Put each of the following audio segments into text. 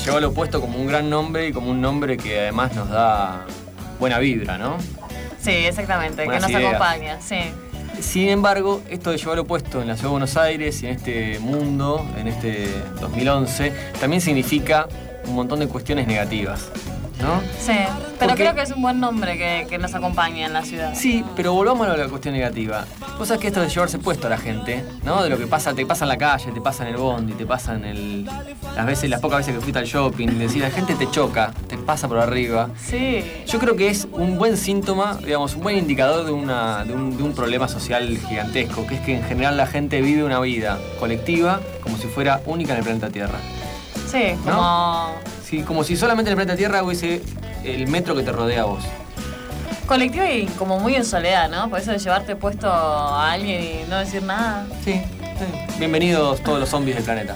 Llévalo Puesto como un gran nombre y como un nombre que además nos da buena vibra, ¿no? Sí, exactamente, Buenas que nos ideas. acompaña, sí. Sin embargo, esto de Llévalo Puesto en la Ciudad de Buenos Aires y en este mundo, en este 2011, también significa un montón de cuestiones negativas, ¿no? Sí, pero Porque- creo que es un buen nombre que nos acompaña en la ciudad. Sí, pero volvamos a la cuestión negativa. Vos sabés que esto de llevarse puesto a la gente, ¿no? De lo que pasa, te pasa en la calle, te pasa en el bondi, te pasa en las pocas veces que fuiste al shopping, decir, la gente te choca, te pasa por arriba. Sí. Yo creo que es un buen síntoma, digamos, un buen indicador de un problema social gigantesco, que es que en general la gente vive una vida colectiva como si fuera única en el planeta Tierra. Sí, como... ¿No? Sí, como si solamente en el planeta Tierra hubiese el metro que te rodea a vos. colectivo y como muy en soledad, ¿no? Por eso de llevarte puesto a alguien y no decir nada. Sí, sí. Bienvenidos todos los zombies del planeta.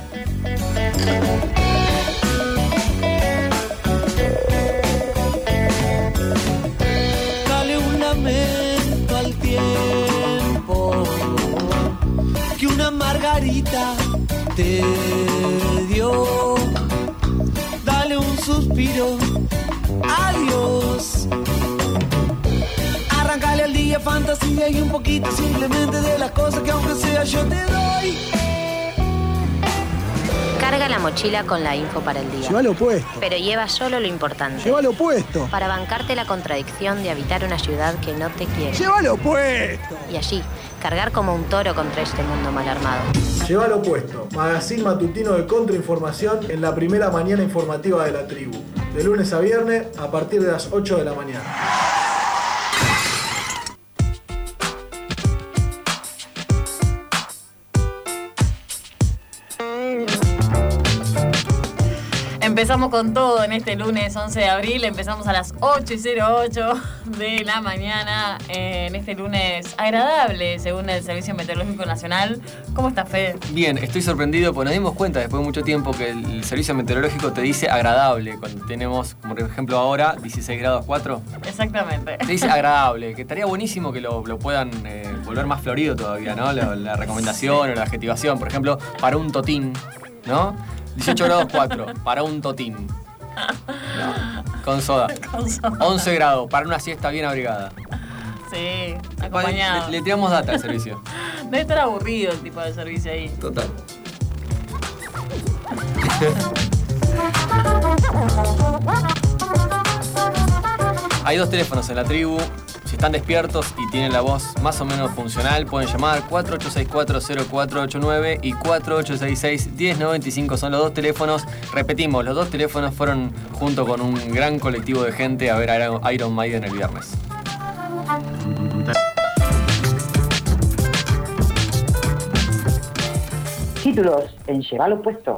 Dale un lamento al tiempo que una margarita te dio. Dale un suspiro, adiós. Arrancale al día fantasía y un poquito simplemente de las cosas que aunque sea yo te doy. Carga la mochila con la info para el día. Llévalo puesto. Pero lleva solo lo importante. Llévalo puesto. Para bancarte la contradicción de habitar una ciudad que no te quiere. Llévalo puesto. Y allí, cargar como un toro contra este mundo mal armado. Llévalo Puesto, magazine matutino de contrainformación en la primera mañana informativa de la tribu. De lunes a viernes a partir de las 8 de la mañana. Empezamos con todo en este lunes 11 de abril, empezamos a las 8:08 de la mañana, en este lunes agradable, según el Servicio Meteorológico Nacional. ¿Cómo está, Fede? Bien, estoy sorprendido porque nos dimos cuenta después de mucho tiempo que el servicio meteorológico te dice agradable cuando tenemos, como por ejemplo ahora, 16 grados 4. Exactamente. Te dice agradable, que estaría buenísimo que lo puedan volver más florido todavía, ¿no? La recomendación o la adjetivación, por ejemplo, para un totín, ¿no? 18 grados 4, para un totín. ¿No? Con soda. Con soda. 11 grados, para una siesta bien abrigada. Sí, acompañado. Le tiramos data al servicio. Debe estar aburrido el tipo de servicio ahí. Total. Hay dos teléfonos en la tribu. Si están despiertos y tienen la voz más o menos funcional, pueden llamar 4864-0489 y 4866-1095. Son los dos teléfonos. Repetimos, los dos teléfonos fueron junto con un gran colectivo de gente a ver a Iron Maiden el viernes. Títulos en Llévalo Puesto.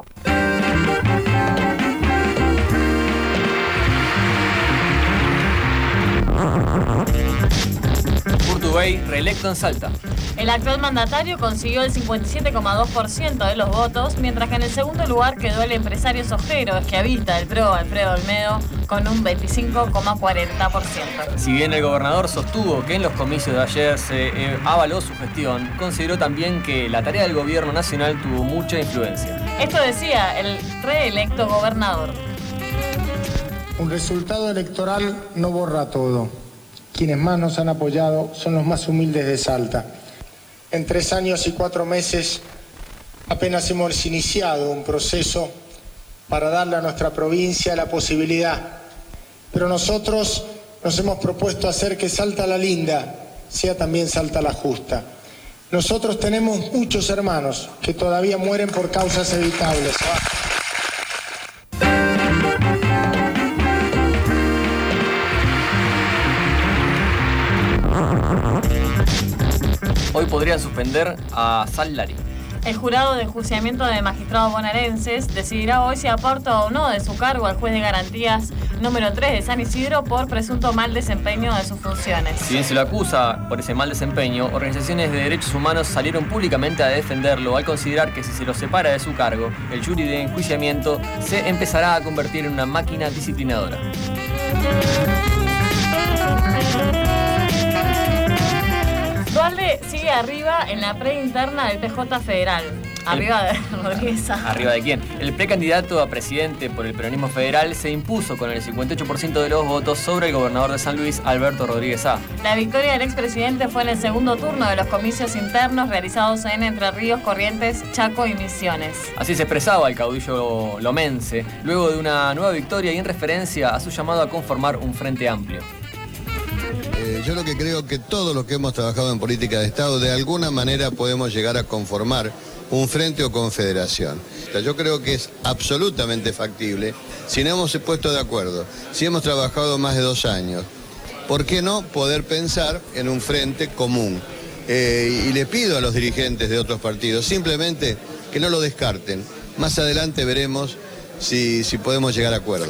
Urtubey, reelecto en Salta. El actual mandatario consiguió el 57,2% de los votos, mientras que en el segundo lugar quedó el empresario sojero esquiavista del PRO, Alfredo Olmedo, con un 25,40%. Si bien el gobernador sostuvo que en los comicios de ayer se avaló su gestión, consideró también que la tarea del gobierno nacional tuvo mucha influencia. Esto decía el reelecto gobernador. Un resultado electoral no borra todo. Quienes más nos han apoyado son los más humildes de Salta. En 3 años y 4 meses apenas hemos iniciado un proceso para darle a nuestra provincia la posibilidad. Pero nosotros nos hemos propuesto hacer que Salta la linda sea también Salta la justa. Nosotros tenemos muchos hermanos que todavía mueren por causas evitables. Hoy podrían suspender a Sal Lari. El jurado de enjuiciamiento de magistrados bonaerenses decidirá hoy si aporta o no de su cargo al juez de garantías número 3 de San Isidro por presunto mal desempeño de sus funciones. Si bien se lo acusa por ese mal desempeño, organizaciones de derechos humanos salieron públicamente a defenderlo al considerar que si se lo separa de su cargo, el jury de enjuiciamiento se empezará a convertir en una máquina disciplinadora. Dualde sigue arriba en la preinterna del PJ Federal. Arriba de Rodríguez Sá. ¿Arriba de quién? El precandidato a presidente por el peronismo federal se impuso con el 58% de los votos sobre el gobernador de San Luis, Alberto Rodríguez Sá. La victoria del expresidente fue en el segundo turno de los comicios internos realizados en Entre Ríos, Corrientes, Chaco y Misiones. Así se expresaba el caudillo lomense, luego de una nueva victoria y en referencia a su llamado a conformar un frente amplio. Yo lo que creo que todos los que hemos trabajado en política de Estado, de alguna manera podemos llegar a conformar un frente o confederación. Yo creo que es absolutamente factible, si nos hemos puesto de acuerdo, si hemos trabajado más de 2 años, ¿por qué no poder pensar en un frente común? Y le pido a los dirigentes de otros partidos simplemente que no lo descarten. Más adelante veremos si podemos llegar a acuerdos.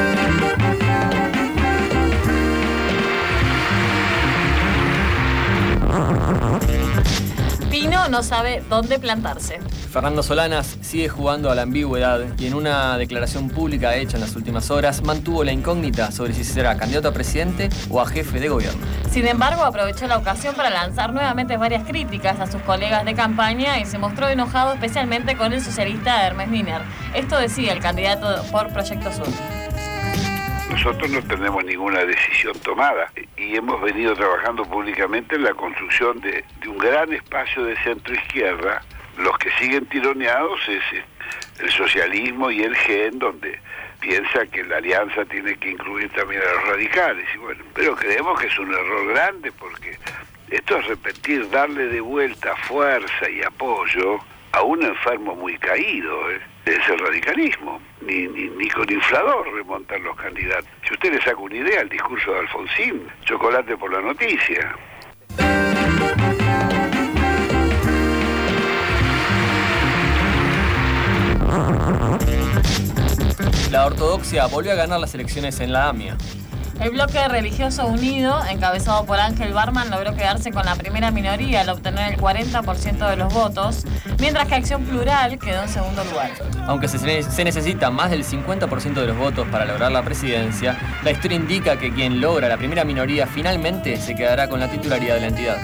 Pino no sabe dónde plantarse. Fernando Solanas sigue jugando a la ambigüedad y en una declaración pública hecha en las últimas horas mantuvo la incógnita sobre si será candidato a presidente o a jefe de gobierno. Sin embargo, aprovechó la ocasión para lanzar nuevamente varias críticas a sus colegas de campaña y se mostró enojado especialmente con el socialista Hermes Wiener. Esto decía el candidato por Proyecto Sur. Nosotros no tenemos ninguna decisión tomada y hemos venido trabajando públicamente en la construcción de un gran espacio de centro-izquierda. Los que siguen tironeados es el socialismo y el GEN, donde piensa que la alianza tiene que incluir también a los radicales. Y bueno, pero creemos que es un error grande porque esto es repetir, darle de vuelta fuerza y apoyo a un enfermo muy caído, es el radicalismo. Ni con inflador remontan los candidatos. Si usted le saca una idea al discurso de Alfonsín, chocolate por la noticia. La ortodoxia volvió a ganar las elecciones en la AMIA. El bloque religioso unido, encabezado por Ángel Barman, logró quedarse con la primera minoría al obtener el 40% de los votos, mientras que Acción Plural quedó en segundo lugar. Aunque se necesita más del 50% de los votos para lograr la presidencia, la historia indica que quien logra la primera minoría finalmente se quedará con la titularidad de la entidad.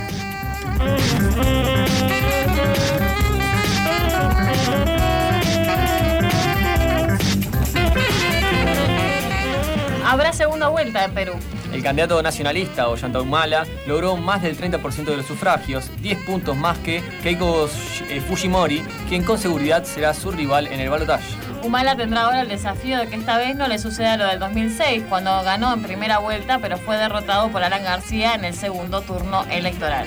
Habrá segunda vuelta en Perú. El candidato nacionalista, Ollanta Humala, logró más del 30% de los sufragios, 10 puntos más que Keiko Fujimori, quien con seguridad será su rival en el balotaje. Humala tendrá ahora el desafío de que esta vez no le suceda lo del 2006, cuando ganó en primera vuelta, pero fue derrotado por Alan García en el segundo turno electoral.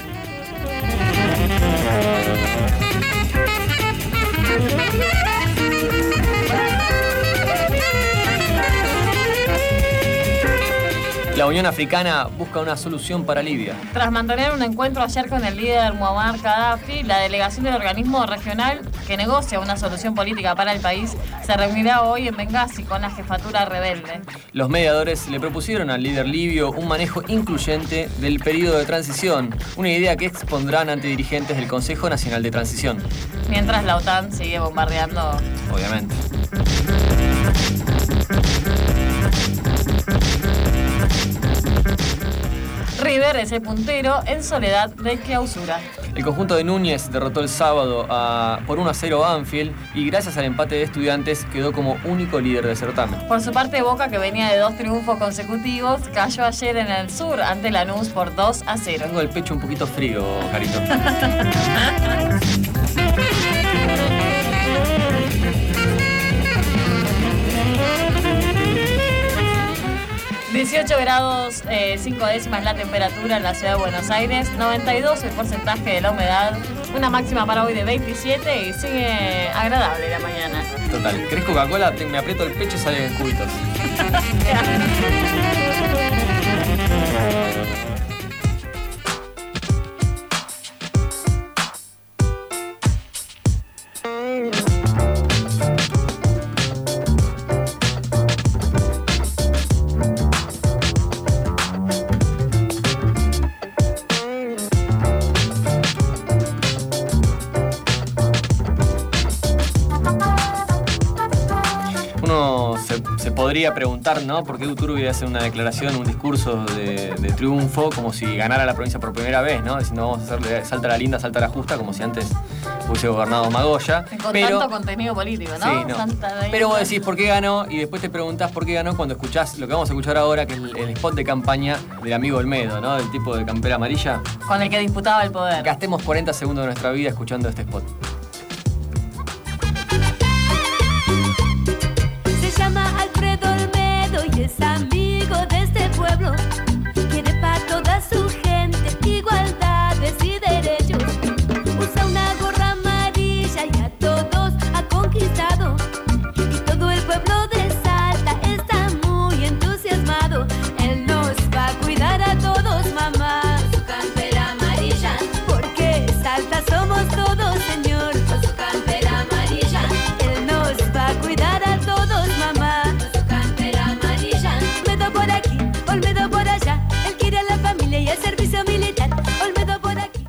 La Unión Africana busca una solución para Libia. Tras mantener un encuentro ayer con el líder Muammar Gaddafi, la delegación del organismo regional que negocia una solución política para el país se reunirá hoy en Bengasi con la jefatura rebelde. Los mediadores le propusieron al líder libio un manejo incluyente del periodo de transición, una idea que expondrán ante dirigentes del Consejo Nacional de Transición. Mientras la OTAN sigue bombardeando. Obviamente. River es el puntero en soledad de clausura. El conjunto de Núñez derrotó el sábado por 1-0 a Banfield y gracias al empate de Estudiantes quedó como único líder del certamen. Por su parte, Boca, que venía de 2 triunfos consecutivos, cayó ayer en el sur ante Lanús por 2-0. Tengo el pecho un poquito frío, Carito. 18 grados 5 décimas la temperatura en la ciudad de Buenos Aires, 92 el porcentaje de la humedad, una máxima para hoy de 27 y sigue agradable la mañana. Total, ¿querés Coca-Cola? Me aprieto el pecho y salen cubitos. se podría preguntar, ¿no? ¿Por qué Uturbi hace una declaración, un discurso de triunfo, como si ganara la provincia por primera vez, ¿no? Diciendo, vamos a hacerle salta la linda, salta la justa, como si antes hubiese gobernado Magoya. Con tanto contenido político, ¿no? Sí, no. Pero vos decís por qué ganó y después te preguntás por qué ganó cuando escuchás lo que vamos a escuchar ahora, que es el spot de campaña del amigo Olmedo, ¿no? Del tipo de campera amarilla. Con el que disputaba el poder. Gastemos 40 segundos de nuestra vida escuchando este spot. Se llama Alfredo Olmedo y es amigo de este pueblo. Quiere para toda su gente igualdades y derechos. Usa una gorra amarilla y a todos ha conquistado. Y todo el pueblo de Salta está muy entusiasmado. Él nos va a cuidar a todos, mamá. Su campera amarilla, porque Salta somos todos, señor. Con su campera amarilla, él nos va a cuidar a todos, mamá. Con su campera amarilla, Olmedo por aquí, Olmedo por allá. Él quiere a la familia y el servicio militar. Olmedo por aquí.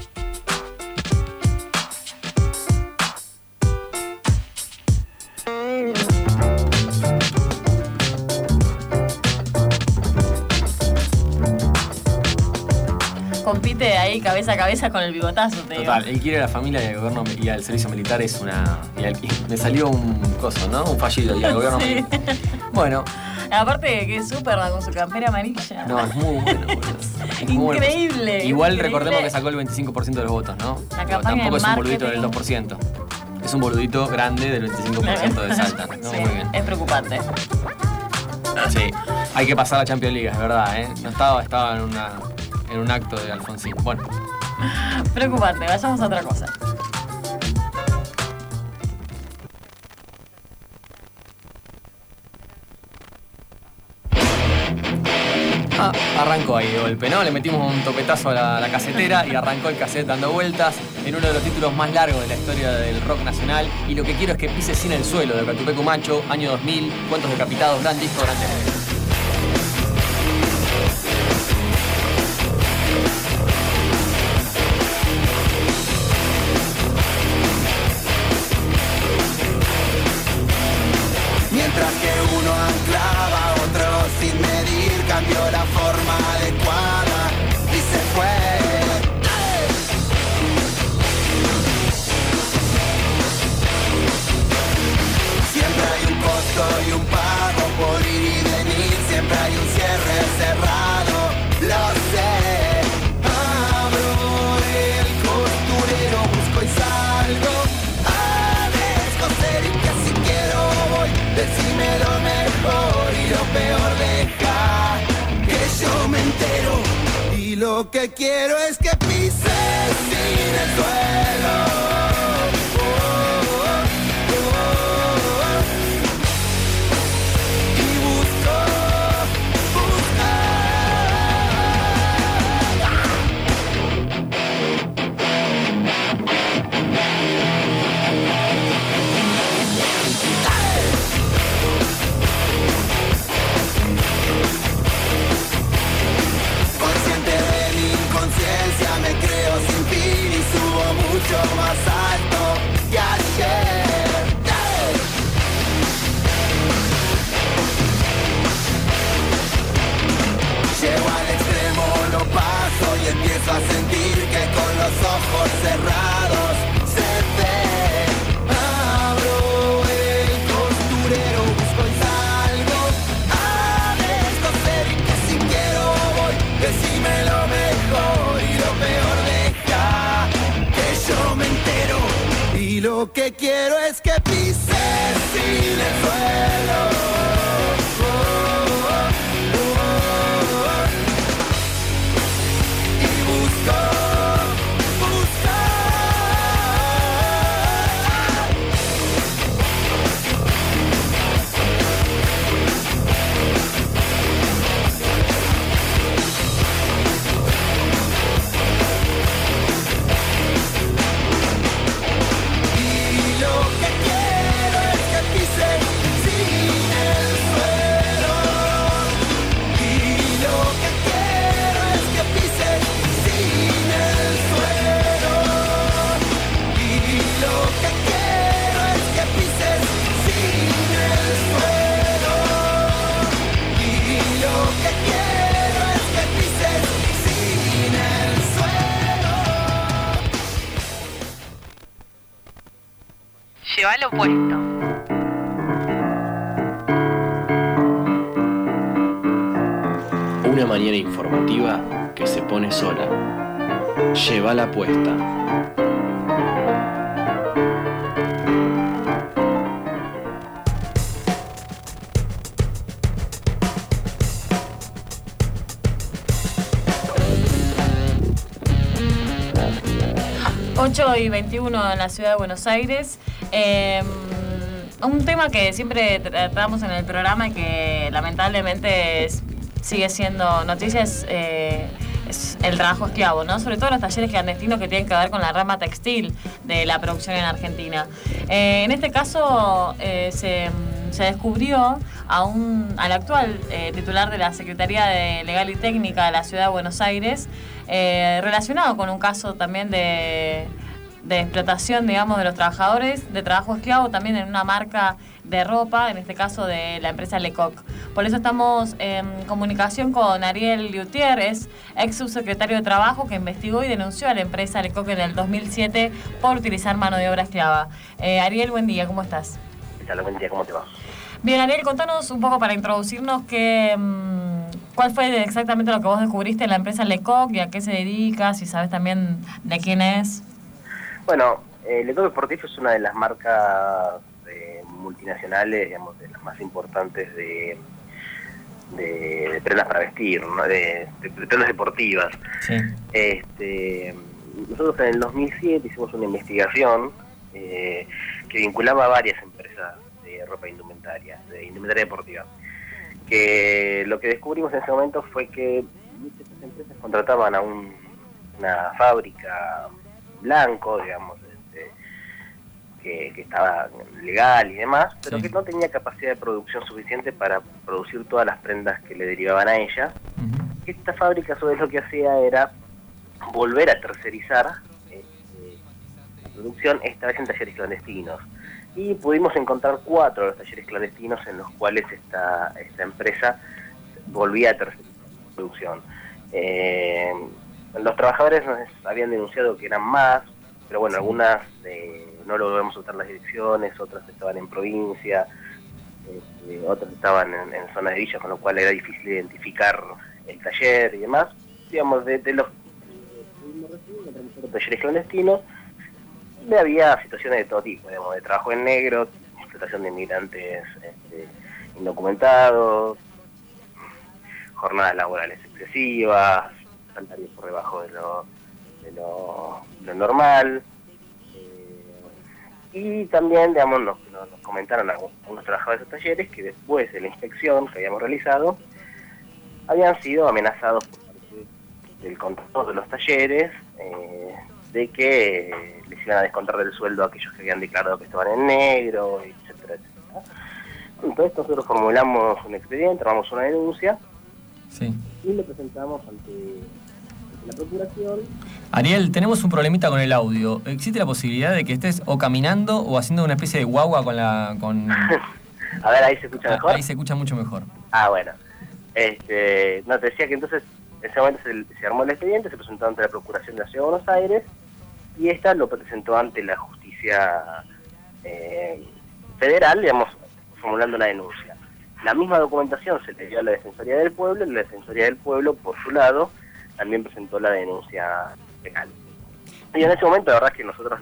Compite ahí cabeza a cabeza con el bigotazo, te digo. Total, él quiere a la familia y al gobierno y al servicio militar es una... y me salió un coso, ¿no? Un fallido y al gobierno Sí. militar. Bueno. Aparte que es súper con su campera amarilla. No, es muy bueno, boludo. Es muy bueno. Increíble. Igual increíble. recordemos que sacó el 25% de los votos, ¿no? La Pero campaña tampoco de es un boludito marketing. del 2%. Es un boludito grande del 25% de Salta. ¿No? Sí, Muy bien. es preocupante. Sí, hay que pasar a Champions League, es verdad, ¿eh? No estaba en un acto de Alfonsín. Bueno. Preocupante, vayamos a otra cosa. Arrancó ahí de golpe, ¿no? Le metimos un topetazo a la casetera y arrancó el cassette dando vueltas en uno de los títulos más largos de la historia del rock nacional. Y lo que quiero es que pises sin el suelo, de Catupecu Macho, año 2000, Cuentos Decapitados, gran disco, gran tema. Mientras que uno anclaba, otro sin medir cambió la forma adecuada y se fue. Siempre hay un costo y un pago por ir y venir, siempre hay un cierre cerrado, lo sé. Abro el costurero, busco y salgo a descoser y que si quiero voy. Decime lo mejor y lo peor, deja que yo me entero. Y lo que quiero es que pises sin el suelo. Y busco, consciente de mi inconsciencia, me creo sin fin y subo mucho más alto que ayer. Llego al extremo, lo paso y empiezo a sentir que con los ojos cerrados se ve. Abro el costurero, busco y salgo a descoser y que si quiero voy. Decime lo mejor y lo peor, deja que yo me entero. Y lo que quiero es que pises sin el suelo. Y busco, y lo que quiero Lleva lo puesto. Una mañana informativa que se pone sola. Lleva la puesta. Ocho y 21 en la ciudad de Buenos Aires. Un tema que siempre tratamos en el programa y que lamentablemente sigue siendo noticias es el trabajo esclavo, ¿no? Sobre todo los talleres clandestinos que tienen que ver con la rama textil de la producción en Argentina. En este caso se descubrió al actual titular de la Secretaría de Legal y Técnica de la Ciudad de Buenos Aires, relacionado con un caso también de explotación, digamos, de los trabajadores, de trabajo esclavo también en una marca de ropa, en este caso de la empresa Lecoq. Por eso estamos en comunicación con Ariel Gutiérrez, ex subsecretario de Trabajo, que investigó y denunció a la empresa Lecoq en el 2007 por utilizar mano de obra esclava. Ariel, buen día, ¿cómo estás? ¿Qué tal? Buen día, ¿cómo te va? Bien, Ariel, contanos un poco para introducirnos cuál fue exactamente lo que vos descubriste en la empresa Lecoq y a qué se dedica, si sabes también de quién es. Bueno, Lecoq Sportif es una de las marcas multinacionales, digamos, de las más importantes de prendas para vestir, ¿no? de prendas deportivas. Sí. Nosotros en el 2007 hicimos una investigación que vinculaba a varias empresas de ropa de indumentaria deportiva. Que lo que descubrimos en ese momento fue que muchas empresas contrataban a una fábrica blanco, digamos, que estaba legal y demás, pero que no tenía capacidad de producción suficiente para producir todas las prendas que le derivaban a ella. Esta fábrica, sobre lo que hacía era volver a tercerizar la producción, esta vez en talleres clandestinos. Y pudimos encontrar 4 de los talleres clandestinos en los cuales esta empresa volvía a tercerizar la producción. Los trabajadores nos habían denunciado que eran más, pero bueno, algunas no logramos soltar las direcciones, otras estaban en provincia, otras estaban en zona de villa, con lo cual era difícil identificar el taller y demás. Digamos, de los talleres clandestinos, había situaciones de todo tipo, digamos, de trabajo en negro, explotación de inmigrantes indocumentados, jornadas laborales excesivas, salarios por debajo de lo normal. Y también, digamos, nos comentaron algunos trabajadores de talleres que después de la inspección que habíamos realizado habían sido amenazados por parte del contrato de los talleres de que les iban a descontar del sueldo a aquellos que habían declarado que estaban en negro, etcétera, etcétera. Entonces nosotros formulamos un expediente, armamos una denuncia y lo presentamos ante la Procuración. Ariel, tenemos un problemita con el audio. ¿Existe la posibilidad de que estés o caminando o haciendo una especie de guagua con A ver, ahí se escucha mejor. Ahí se escucha mucho mejor. Ah, bueno. No, te decía que entonces en ese momento se armó el expediente, se presentó ante la Procuración de la Ciudad de Buenos Aires y esta lo presentó ante la Justicia Federal, digamos, formulando una denuncia. La misma documentación se le dio a la Defensoría del Pueblo y la Defensoría del Pueblo, por su lado, también presentó la denuncia penal. Y en ese momento, la verdad es que nosotros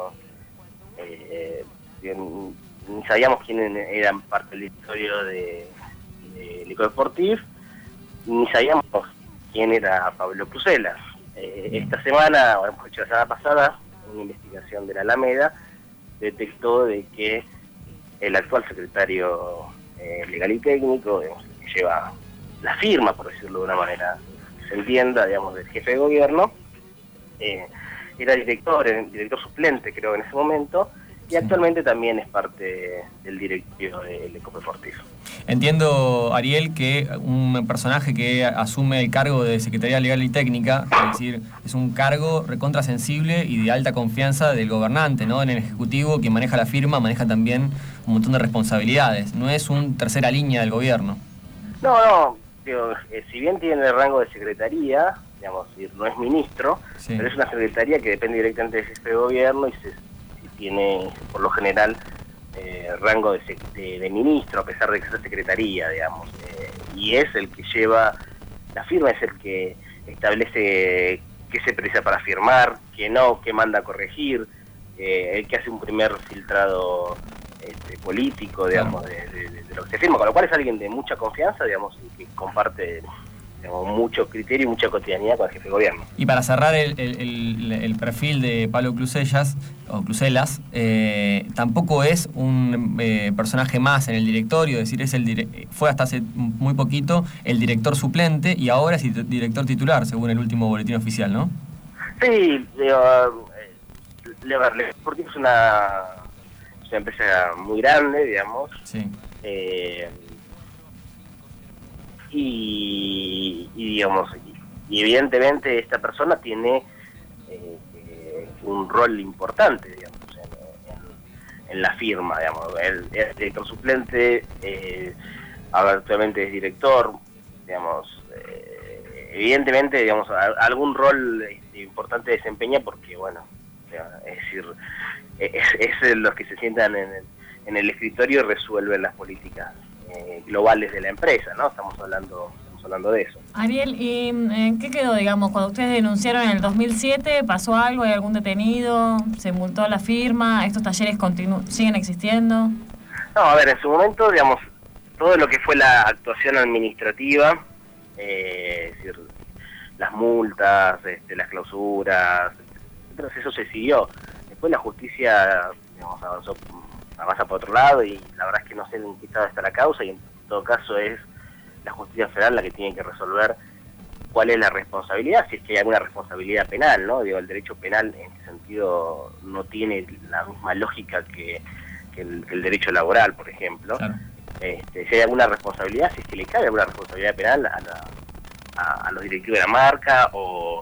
ni sabíamos quiénes eran parte del directorio de Lecoq Sportif, ni sabíamos quién era Pablo Pucelas. Esta semana, o hemos hecho la semana pasada, una investigación de la Alameda detectó de que el actual secretario legal y técnico, digamos, que lleva la firma, por decirlo de una manera que se entienda, digamos, del jefe de gobierno, era director suplente, creo, en ese momento, y actualmente también es parte del directorio de Lecoq Sportif. Entiendo, Ariel, que un personaje que asume el cargo de Secretaría Legal y Técnica, es decir, es un cargo recontrasensible y de alta confianza del gobernante, ¿no? En el Ejecutivo, quien maneja la firma, maneja también un montón de responsabilidades. No es un tercera línea del gobierno. No, digo, si bien tiene el rango de secretaría, digamos, no es ministro, pero es una secretaría que depende directamente del jefe de gobierno y tiene, por lo general, rango de ministro, a pesar de que sea secretaría, digamos, y es el que lleva, la firma es el que establece qué se precisa para firmar, qué no, qué manda a corregir, el que hace un primer filtrado político, digamos, de lo que se firma, con lo cual es alguien de mucha confianza, digamos, y que comparte, digamos, mucho criterio y mucha cotidianidad con el jefe de gobierno. Y para cerrar el perfil de Pablo Clusellas, o Cluselas, tampoco es un personaje más en el directorio, es decir, fue hasta hace muy poquito el director suplente y ahora es director titular, según el último boletín oficial, ¿no? Sí, porque es una empresa muy grande, digamos. Sí. Y digamos, y evidentemente esta persona tiene un rol importante, digamos, en la firma, digamos. El director suplente, actualmente es director, digamos, evidentemente, digamos, algún rol importante desempeña porque, bueno, es decir, es los que se sientan en el escritorio y resuelven las políticas globales de la empresa, ¿no? Estamos hablando de eso. Ariel, ¿y en qué quedó, digamos, cuando ustedes denunciaron en el 2007? ¿Pasó algo? ¿Hay algún detenido? ¿Se multó la firma? ¿Estos talleres siguen existiendo? No, a ver, en su momento, digamos, todo lo que fue la actuación administrativa, es decir, las multas, las clausuras, entonces eso se siguió. Después la justicia, digamos, avanza por otro lado y la verdad es que no sé en qué estado está la causa y en todo caso es la justicia federal la que tiene que resolver cuál es la responsabilidad, si es que hay alguna responsabilidad penal, ¿no? Digo, el derecho penal en ese sentido no tiene la misma lógica que el derecho laboral, por ejemplo. Claro. Si hay alguna responsabilidad, si es que le cabe alguna responsabilidad penal a los directivos de la marca o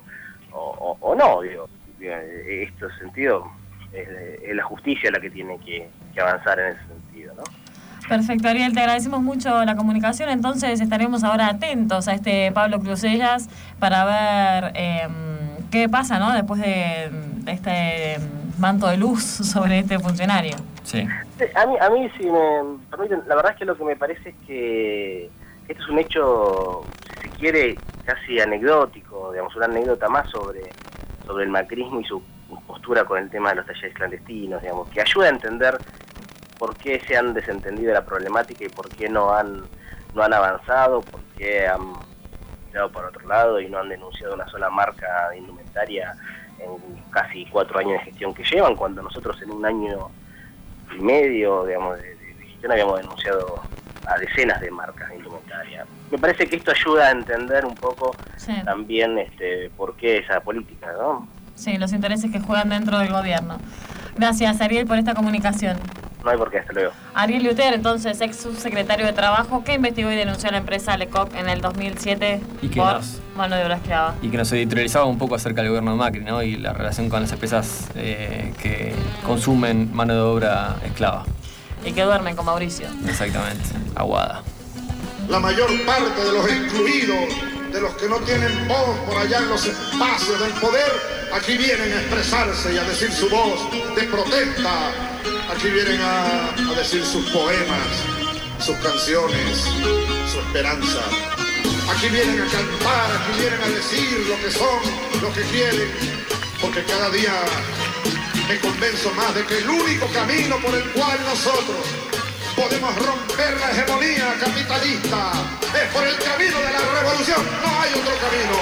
no, digo, en este sentido es la justicia la que tiene que avanzar en ese sentido, ¿no? Perfecto, Ariel, te agradecemos mucho la comunicación, entonces estaremos ahora atentos a Pablo Clusellas para ver qué pasa, ¿no? Después de este manto de luz sobre este funcionario. Sí. A mí, si me permiten, la verdad es que lo que me parece es que este es un hecho, si se quiere, casi anecdótico, digamos, una anécdota más sobre el macrismo y su postura con el tema de los talleres clandestinos, digamos, que ayuda a entender por qué se han desentendido de la problemática y por qué no han avanzado, por qué han mirado por otro lado y no han denunciado una sola marca de indumentaria en casi 4 años de gestión que llevan, cuando nosotros en 1 año y medio, digamos, de gestión habíamos denunciado a decenas de marcas de indumentaria. Me parece que esto ayuda a entender un poco también por qué esa política, ¿no? Sí, los intereses que juegan dentro del gobierno. Gracias, Ariel, por esta comunicación. No hay por qué, hasta luego. Ariel Luther, entonces, ex subsecretario de Trabajo, que investigó y denunció a la empresa Lecoq en el 2007 por mano de obra esclava. Y que nos editorializaba un poco acerca del gobierno de Macri, ¿no? Y la relación con las empresas que consumen mano de obra esclava. Y que duermen con Mauricio. Exactamente, Aguada. La mayor parte de los excluidos, de los que no tienen voz por allá en los espacios del poder, aquí vienen a expresarse y a decir su voz de protesta. Aquí vienen a decir sus poemas, sus canciones, su esperanza. Aquí vienen a cantar, aquí vienen a decir lo que son, lo que quieren, porque cada día me convenzo más de que el único camino por el cual nosotros podemos romper la hegemonía capitalista es por el camino de la revolución, no hay otro camino.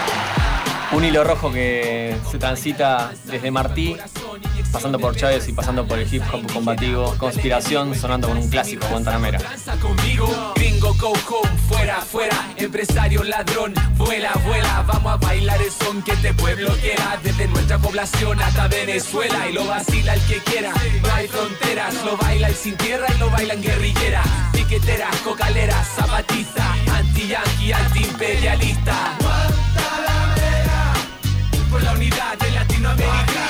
Un hilo rojo que se transita desde Martí, pasando por Chávez y pasando por el hip hop combativo, Conspiración sonando con un clásico, Guantanamera. Conmigo, gringo, go home, fuera, fuera, empresario, ladrón, vuela, vuela, vamos a bailar el son que este pueblo quiera, desde nuestra población hasta Venezuela, y lo vacila el que quiera, no hay fronteras, lo baila el sin tierra y lo bailan guerrilleras, piqueteras, cocaleras, zapatistas, anti-yanqui, anti-imperialista. Guantanamera, por la unidad de Latinoamérica.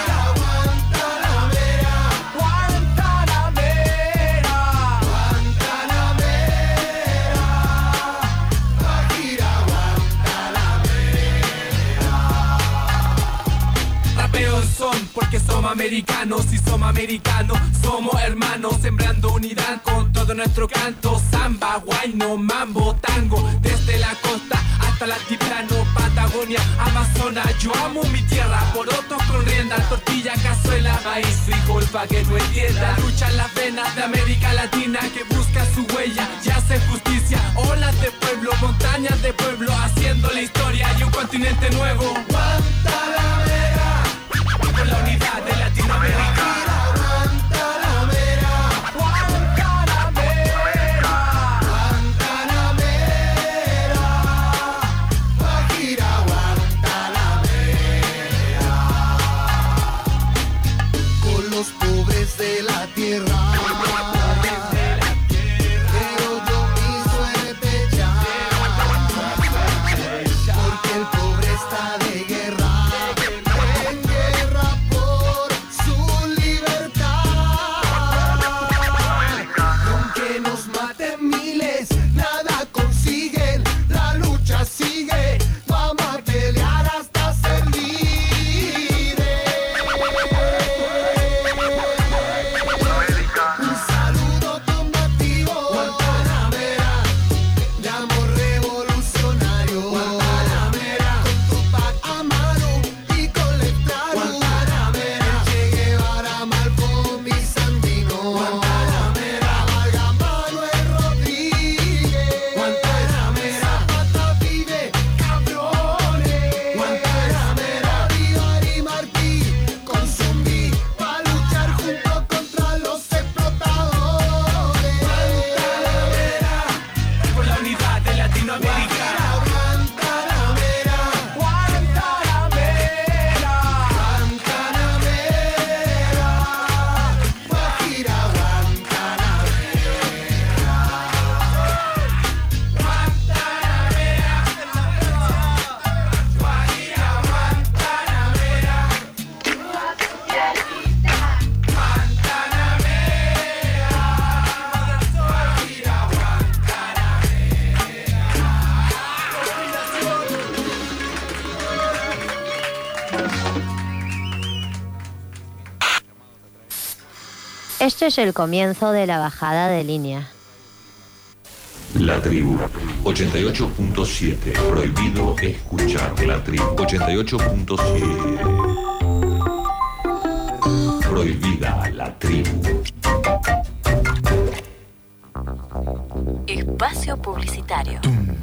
Son porque somos americanos. Si somos americanos, somos hermanos, sembrando unidad con todo nuestro canto. Samba, guayno, mambo, tango, desde la costa hasta el altiplano, Patagonia, Amazonas. Yo amo mi tierra, porotos con rienda, tortilla, cazuela, maíz, frijol, pa' que no entienda. Lucha en las venas de América Latina que busca su huella y hace justicia. Olas de pueblo, montañas de pueblo, haciendo la historia y un continente nuevo. Guantanamera, con la unidad de Latinoamérica. Los pobres de la tierra, pero yo mi suerte ya, porque el pobre está de guerra, en guerra por su libertad. Y aunque nos maten miles, nada consiguen, la lucha sigue, vamos a pelear hasta ser libres. Este es el comienzo de la bajada de línea. La tribu 88.7. Prohibido escuchar. La tribu 88.7. Prohibida la tribu. Espacio publicitario.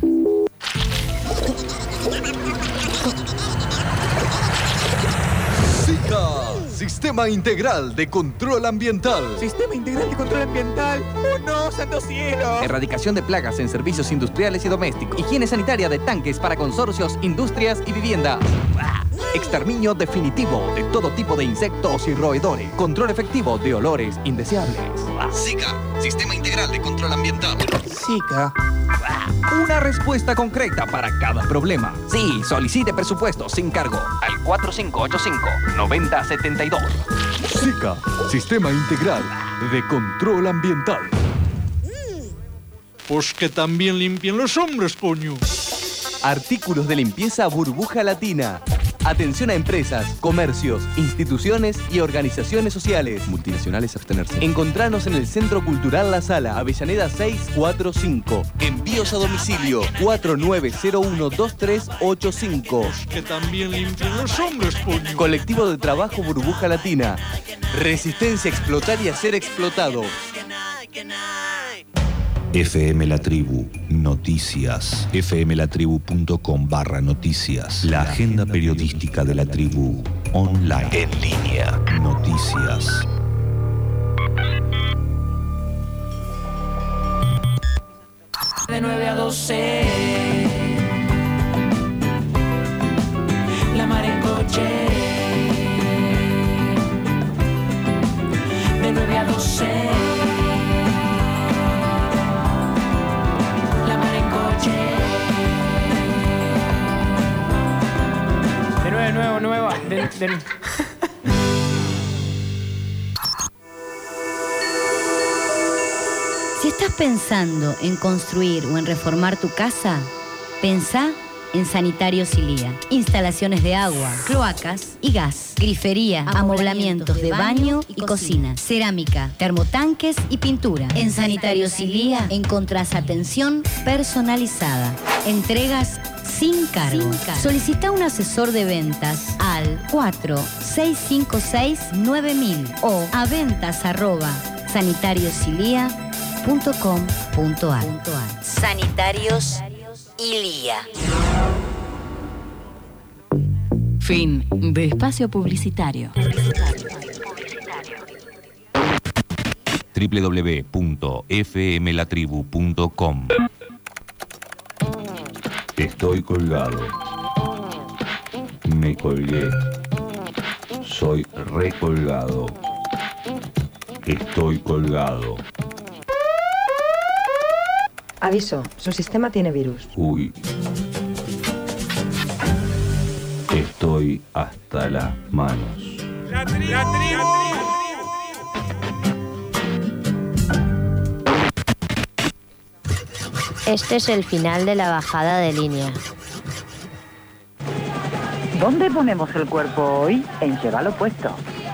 SICA, Sistema Integral de Control Ambiental. Sistema Integral de Control Ambiental. ¡Oh no, santo cielo! Erradicación de plagas en servicios industriales y domésticos. Higiene sanitaria de tanques para consorcios, industrias y viviendas. Exterminio definitivo de todo tipo de insectos y roedores. Control efectivo de olores indeseables. SICA, Sistema Integral de Control Ambiental. SICA. Una respuesta concreta para cada problema. Sí, solicite presupuesto sin cargo al 4585-9072. SICA, Sistema Integral de Control Ambiental. Pues que también limpien los hombres, coño. Artículos de limpieza Burbuja Latina. Atención a empresas, comercios, instituciones y organizaciones sociales. Multinacionales abstenerse. Encontranos en el Centro Cultural La Sala, Avellaneda 645. Envíos a domicilio 4901-2385. Que también limpien los hombres, coño. Colectivo de Trabajo Burbuja Latina. Resistencia a explotar y a ser explotado. FM La Tribu, noticias. fmlatribu.com/noticias. La agenda periodística de la tribu, online, en línea. Noticias. De 9 a 12. La mar en coche. De 9 a 12. Si estás pensando en construir o en reformar tu casa, pensá en Sanitarios Ilía. Instalaciones de agua, cloacas y gas, grifería, amoblamientos de baño y cocina, cerámica, termotanques y pintura. En Sanitarios Ilía encontrás atención personalizada, entregas sin cargo. Solicita un asesor de ventas al 4656-9000 o a ventas@sanitariosilia.com.ar. Sanitarios Ilía. Fin de espacio publicitario. www.fmlatribu.com. Estoy colgado. Me colgué. Soy recolgado. Estoy colgado. Aviso, su sistema tiene virus. Uy. Estoy hasta las manos. Este es el final de la bajada de línea. ¿Dónde ponemos el cuerpo hoy? En Llévalo Puesto.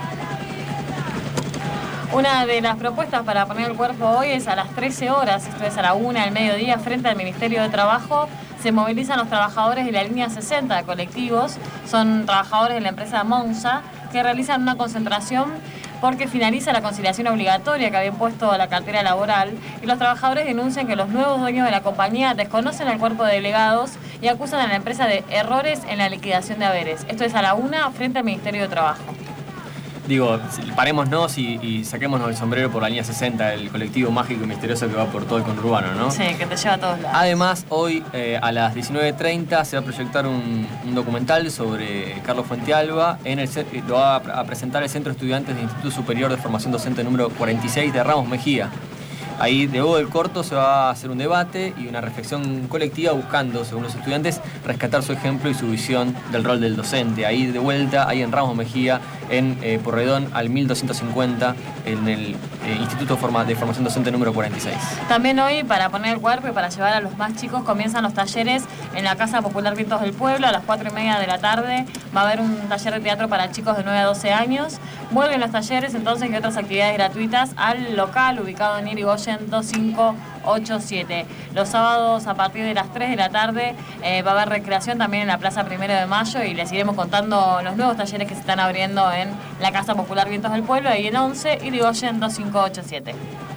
Una de las propuestas para poner el cuerpo hoy es a las 13 horas, esto es a la 1 del mediodía, frente al Ministerio de Trabajo. Se movilizan los trabajadores de la línea 60 de colectivos. Son trabajadores de la empresa Monza que realizan una concentración porque finaliza la conciliación obligatoria que había impuesto la cartera laboral y los trabajadores denuncian que los nuevos dueños de la compañía desconocen al cuerpo de delegados y acusan a la empresa de errores en la liquidación de haberes. Esto es a la 1 frente al Ministerio de Trabajo. Digo, parémonos y saquémonos el sombrero por la línea 60, el colectivo mágico y misterioso que va por todo el conurbano, ¿no? Sí, que te lleva a todos lados. Además, hoy a las 19:30 se va a proyectar un documental sobre Carlos Fuentealba. Lo va a presentar el Centro de Estudiantes del Instituto Superior de Formación Docente número 46 de Ramos Mejía. Ahí, luego del corto, se va a hacer un debate y una reflexión colectiva buscando, según los estudiantes, rescatar su ejemplo y su visión del rol del docente. Ahí de vuelta, ahí en Ramos Mejía, en Porredón, al 1250, en el Instituto de Formación Docente número 46. También hoy, para poner el cuerpo y para llevar a los más chicos, comienzan los talleres en la Casa Popular Vientos del Pueblo a las 4:30 de la tarde. Va a haber un taller de teatro para chicos de 9 a 12 años. Vuelven los talleres entonces y otras actividades gratuitas al local ubicado en Irigoyen 2587. Los sábados a partir de las 3 de la tarde va a haber recreación también en la Plaza 1 de Mayo y les iremos contando los nuevos talleres que se están abriendo en la Casa Popular Vientos del Pueblo y en 11 Irigoyen 2587.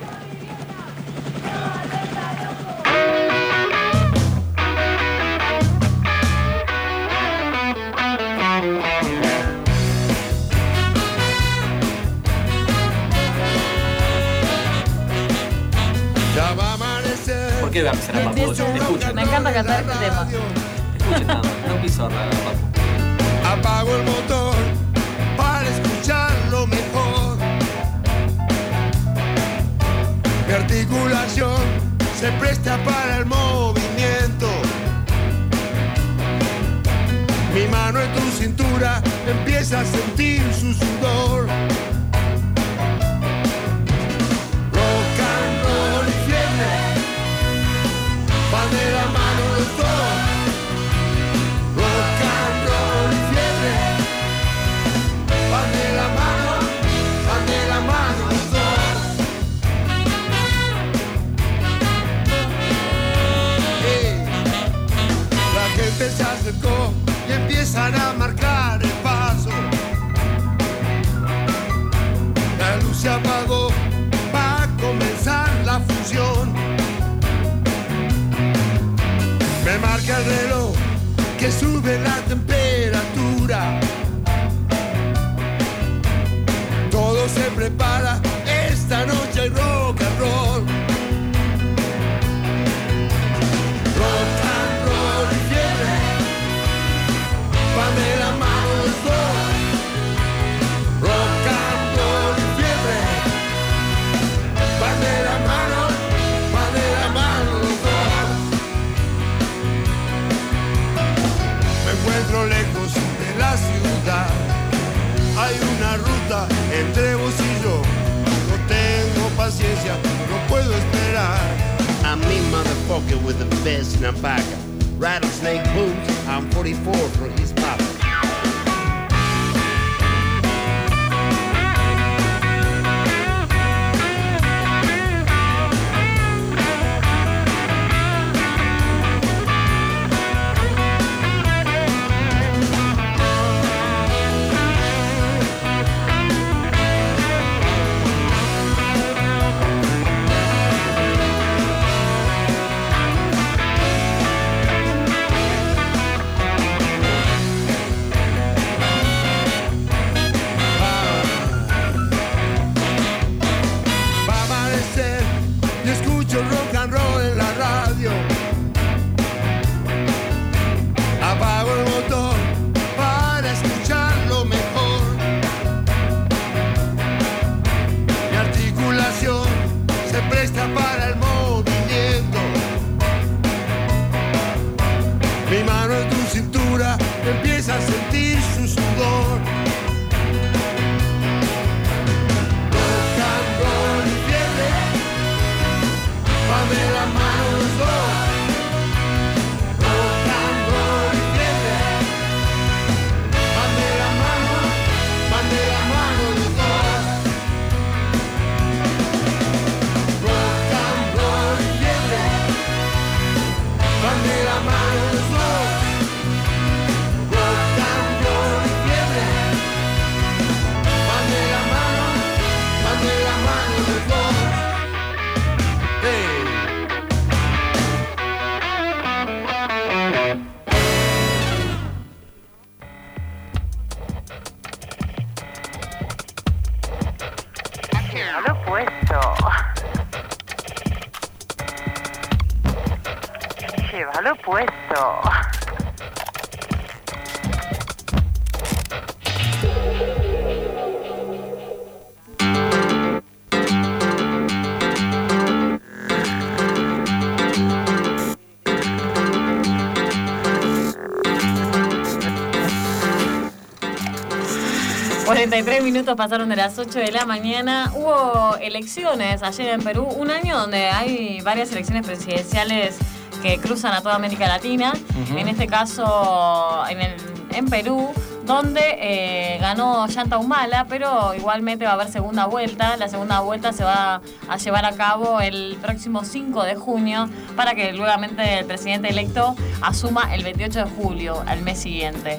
¿Por qué va a empezar a Papo? Escuchen. Me encanta cantar este tema. Escuchen nada más, no quiso hablar Papo. Apago el motor para escucharlo mejor. Mi articulación se presta para el movimiento. Mi mano en tu cintura empieza a sentir su sudor. Rock and roll y fiebre van de la mano los dos. Rock and roll y fiebre van de la mano los dos. Hey. La gente se acercó y empiezan a marcar el paso. La luz se apagó, va a comenzar la función. Me marca el reloj que sube la temperatura. Todo se prepara, esta noche hay rock and roll. Rock and roll y fiebre van de la mano los dos. Rock and roll y fiebre van de la mano los dos. Me encuentro lejos de la ciudad. Hay una ruta entre vos y yo. No tengo paciencia, no puedo esperar. I'm me motherfucker with the best napaca. rattlesnake boots. I'm 44 for his papa. Rock and roll en la radio. Apago el motor para escucharlo mejor. Mi articulación se presta para el movimiento. Mi mano en tu cintura empieza a sentir su sudor. Rock and roll y fiebre. Dame la mano los dos. Rock and roll y fiebre. Dame la mano los dos. Rock and roll y fiebre. Dame la mano los dos. Rock and roll y fiebre. Dame la mano los dos. Hey. Llévalo puesto. Llévalo puesto. 43 minutos pasaron de las 8 de la mañana. Hubo elecciones ayer en Perú, un año donde hay varias elecciones presidenciales que cruzan a toda América Latina. En este caso, en Perú, donde ganó Ollanta Humala, pero igualmente va a haber segunda vuelta. La segunda vuelta se va a llevar a cabo el próximo 5 de junio para que luego el presidente electo asuma el 28 de julio, al mes siguiente.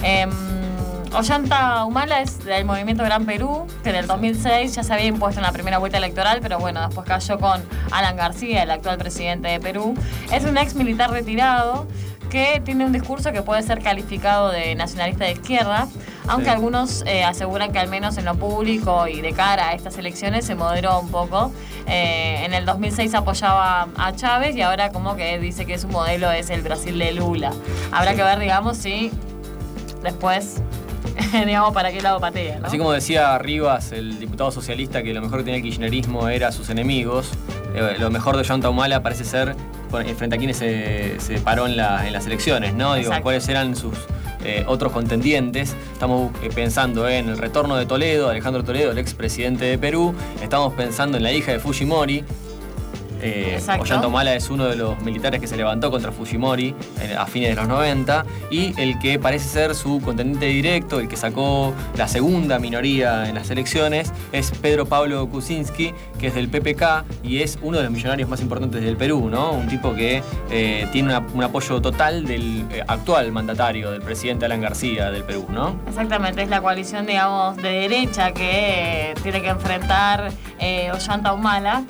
Ollanta Humala es del movimiento Gran Perú, que en el 2006 ya se había impuesto en la primera vuelta electoral, pero bueno, después cayó con Alan García, el actual presidente de Perú. Es un ex militar retirado que tiene un discurso que puede ser calificado de nacionalista de izquierda, aunque algunos aseguran que al menos en lo público y de cara a estas elecciones se moderó un poco. En el 2006 apoyaba a Chávez y ahora como que dice que su modelo es el Brasil de Lula. Habrá que ver, digamos, si después... digamos, para qué lado patea, ¿no? Así como decía Rivas, el diputado socialista, que lo mejor que tenía el kirchnerismo era sus enemigos, lo mejor de Ollanta Humala parece ser frente a quienes se paró en las elecciones, ¿no? Digo, cuáles eran sus otros contendientes. Estamos pensando en el retorno de Toledo, Alejandro Toledo, el expresidente de Perú. Estamos pensando en la hija de Fujimori. Ollanta Humala es uno de los militares que se levantó contra Fujimori a fines de los 90 y el que parece ser su contendiente directo, el que sacó la segunda minoría en las elecciones, es Pedro Pablo Kuczynski, que es del PPK y es uno de los millonarios más importantes del Perú, ¿no? Un tipo que tiene un apoyo total del actual mandatario, del presidente Alan García del Perú, ¿no? Exactamente, es la coalición, digamos, de derecha que tiene que enfrentar Ollanta Humala.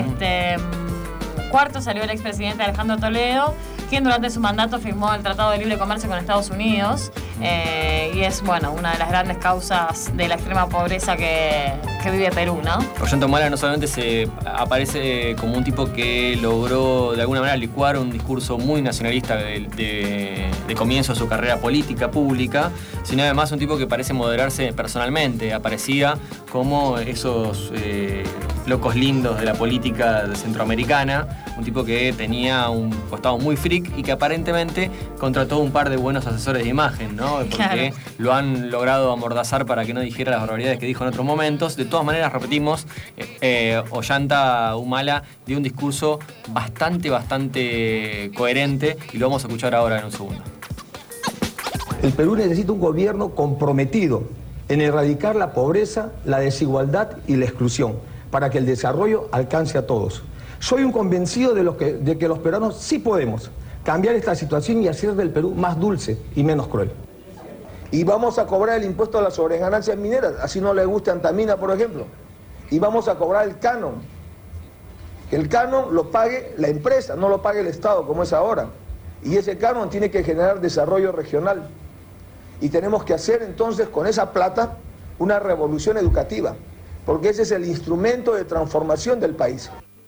Cuarto salió el expresidente Alejandro Toledo, quien durante su mandato firmó el Tratado de Libre Comercio con Estados Unidos y es, bueno, una de las grandes causas de la extrema pobreza que vive Perú, ¿no? Ollanta Humala no solamente se aparece como un tipo que logró de alguna manera licuar un discurso muy nacionalista de comienzo de su carrera política pública, sino además un tipo que parece moderarse personalmente. Aparecía como esos locos lindos de la política centroamericana, un tipo que tenía un costado muy freak y que aparentemente contrató un par de buenos asesores de imagen, ¿no? ¿no? Porque Claro. lo han logrado amordazar para que no dijera las barbaridades que dijo en otros momentos. De todas maneras, repetimos, Ollanta Humala dio un discurso bastante coherente y lo vamos a escuchar ahora en un segundo. El Perú necesita un gobierno comprometido en erradicar la pobreza, la desigualdad y la exclusión, para que el desarrollo alcance a todos. Soy un convencido de que los peruanos sí podemos cambiar esta situación y hacer del Perú más dulce y menos cruel. Y vamos a cobrar el impuesto a las sobreganancias mineras, así no le gusta Antamina, por ejemplo. Y vamos a cobrar el canon. Que el canon lo pague la empresa, no lo pague el Estado como es ahora. Y ese canon tiene que generar desarrollo regional. Y tenemos que hacer entonces con esa plata una revolución educativa, porque ese es el instrumento de transformación del país.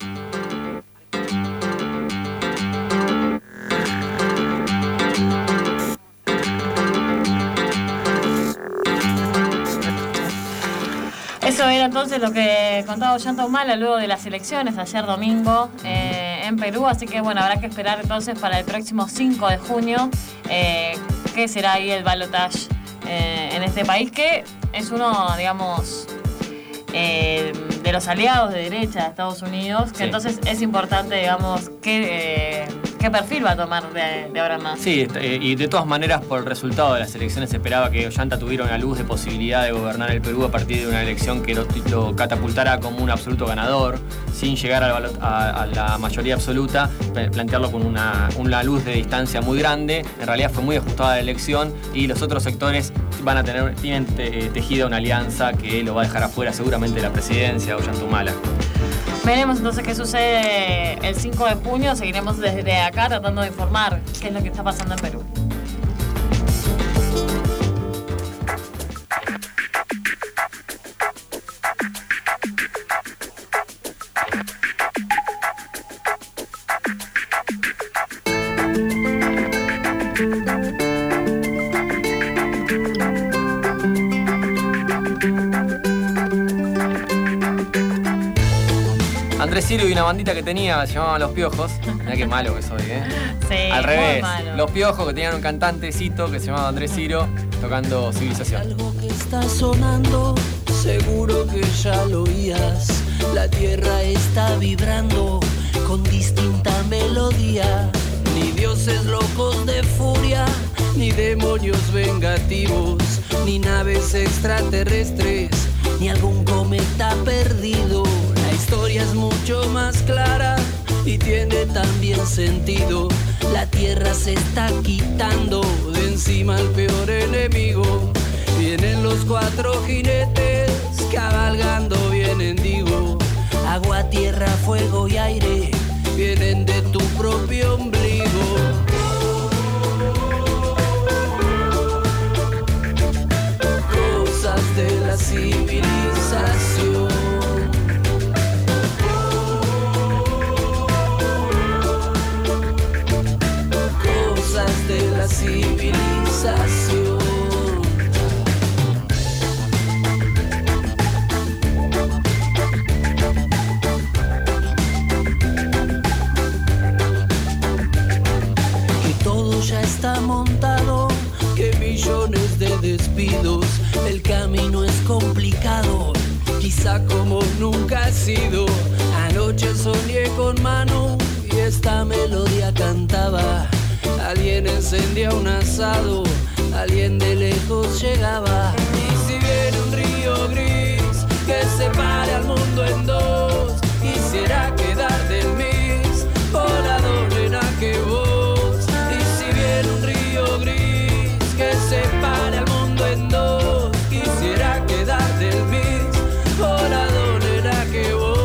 Eso era entonces lo que contaba Ollanta Humala luego de las elecciones ayer domingo en Perú, así que bueno, habrá que esperar entonces para el próximo 5 de junio que será ahí el balotaje en este país, que es uno, digamos, de los aliados de derecha de Estados Unidos, que Sí. entonces es importante, digamos, qué perfil va a tomar de ahora en más. Sí, y de todas maneras, por el resultado de las elecciones, se esperaba que Ollanta tuviera una luz de posibilidad de gobernar el Perú a partir de una elección que lo catapultara como un absoluto ganador, sin llegar a la mayoría absoluta, plantearlo con una luz de distancia muy grande. En realidad fue muy ajustada la elección y los otros sectores tienen tejida una alianza que lo va a dejar afuera seguramente de la presidencia, Ollanta Humala. Veremos entonces qué sucede el 5 de junio. Seguiremos desde acá tratando de informar qué es lo que está pasando en Perú. Andrés Ciro y una bandita que tenía, se llamaban Los Piojos. Mirá qué malo que soy, ¿eh? Sí, Al revés, muy malo. Los Piojos, que tenían un cantantecito que se llamaba Andrés Ciro, tocando Civilización. Que está sonando, seguro que ya lo oías. La tierra está vibrando con distinta melodía. Ni dioses locos de furia, ni demonios vengativos, ni naves extraterrestres, ni algún cometa perdido. La historia es mucho más clara y tiene también sentido. La tierra se está quitando de encima al peor enemigo. Vienen los 4 jinetes cabalgando, vienen, digo. Agua, tierra, fuego y aire vienen de tu propio ombligo. Cosas de la civilización. Cosas de la civilización. Que todo ya está montado, que millones de despidos, el camino es complicado, quizá como nunca ha sido. Anoche soñé con Manu y esta melodía cantaba. Alguien encendía un asado, alguien de lejos llegaba. Y si viene un río gris que separe al mundo en dos, quisiera quedar del volador, nena, que vos. Y si viene un río gris que separe al mundo en dos, quisiera quedar del volador, nena, que vos.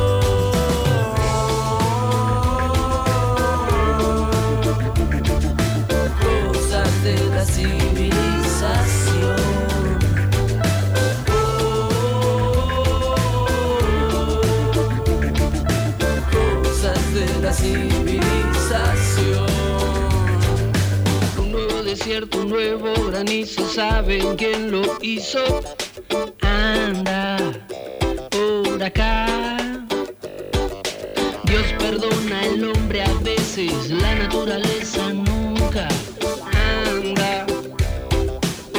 Cosas de la civilización. Cosas de la civilización. Un nuevo desierto, un nuevo granizo, ¿saben quién lo hizo? Anda por acá. Dios perdona al hombre a veces, la naturaleza nunca. Anda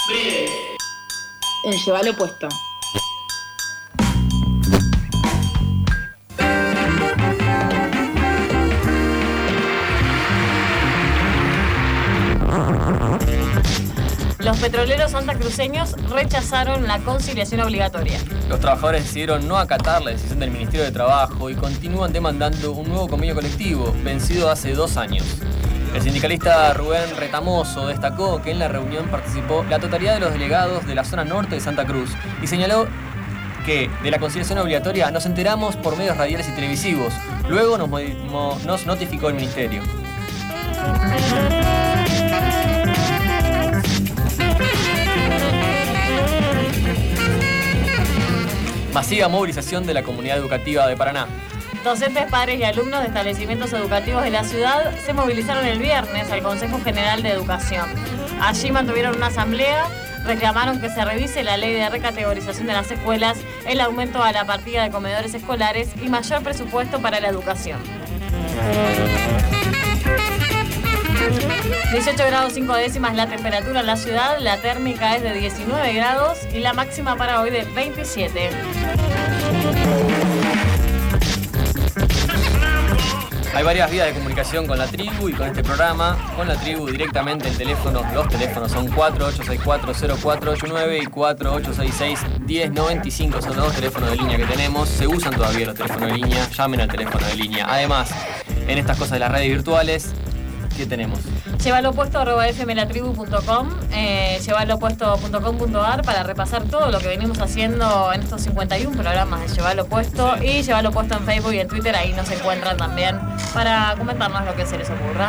El Llevalo Puesto. Los petroleros santacruceños rechazaron la conciliación obligatoria. Los trabajadores decidieron no acatar la decisión del Ministerio de Trabajo y continúan demandando un nuevo convenio colectivo, vencido hace 2 años. El sindicalista Rubén Retamoso destacó que en la reunión participó la totalidad de los delegados de la zona norte de Santa Cruz y señaló que de la conciliación obligatoria nos enteramos por medios radiales y televisivos. Luego nos notificó el Ministerio. Masiva movilización de la comunidad educativa de Paraná. Docentes, padres y alumnos de establecimientos educativos de la ciudad se movilizaron el viernes al Consejo General de Educación. Allí mantuvieron una asamblea, reclamaron que se revise la ley de recategorización de las escuelas, el aumento a la partida de comedores escolares y mayor presupuesto para la educación. 18 grados 5 décimas la temperatura en la ciudad, la térmica es de 19 grados y la máxima para hoy de 27. Hay varias vías de comunicación con la tribu y con este programa. Con la tribu directamente los teléfonos son 4864-0489 y 4866-1095. Son los 2 teléfonos de línea que tenemos. Se usan todavía los teléfonos de línea. Llamen al teléfono de línea. Además, en estas cosas de las redes virtuales, ¿qué tenemos? Llevalopuesto@fmlatribu.com, llevalopuesto.com.ar para repasar todo lo que venimos haciendo en estos 51 programas de Llevalo Puesto y Llevalo Puesto en Facebook y en Twitter, ahí nos encuentran también para comentarnos lo que se les ocurra.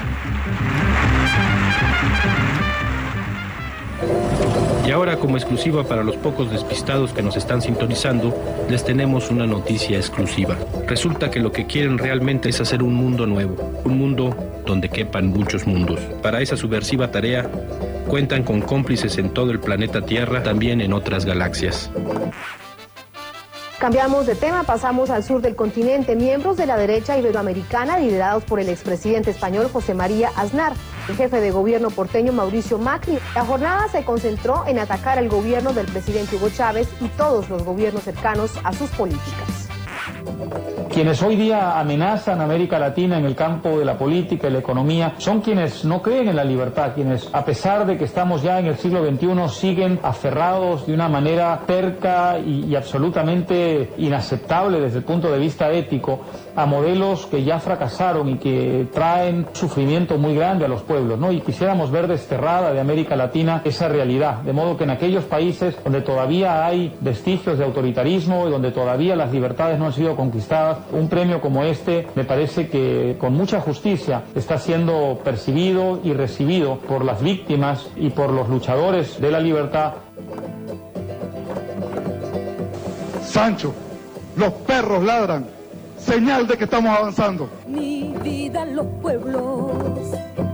Y ahora, como exclusiva para los pocos despistados que nos están sintonizando, les tenemos una noticia exclusiva. Resulta que lo que quieren realmente es hacer un mundo nuevo, un mundo donde quepan muchos mundos. Para esa subversiva tarea, cuentan con cómplices en todo el planeta Tierra, también en otras galaxias. Cambiamos de tema, pasamos al sur del continente. Miembros de la derecha iberoamericana, liderados por el expresidente español José María Aznar, el jefe de gobierno porteño Mauricio Macri. La jornada se concentró en atacar al gobierno del presidente Hugo Chávez y todos los gobiernos cercanos a sus políticas. Quienes hoy día amenazan a América Latina en el campo de la política y la economía son quienes no creen en la libertad, quienes a pesar de que estamos ya en el siglo XXI siguen aferrados de una manera terca y absolutamente inaceptable desde el punto de vista ético a modelos que ya fracasaron y que traen sufrimiento muy grande a los pueblos, ¿no? Y quisiéramos ver desterrada de América Latina esa realidad, de modo que en aquellos países donde todavía hay vestigios de autoritarismo y donde todavía las libertades no han sido conquistadas, un premio como este me parece que con mucha justicia está siendo percibido y recibido por las víctimas y por los luchadores de la libertad. Sancho, los perros ladran, señal de que estamos avanzando. Mi vida en los pueblos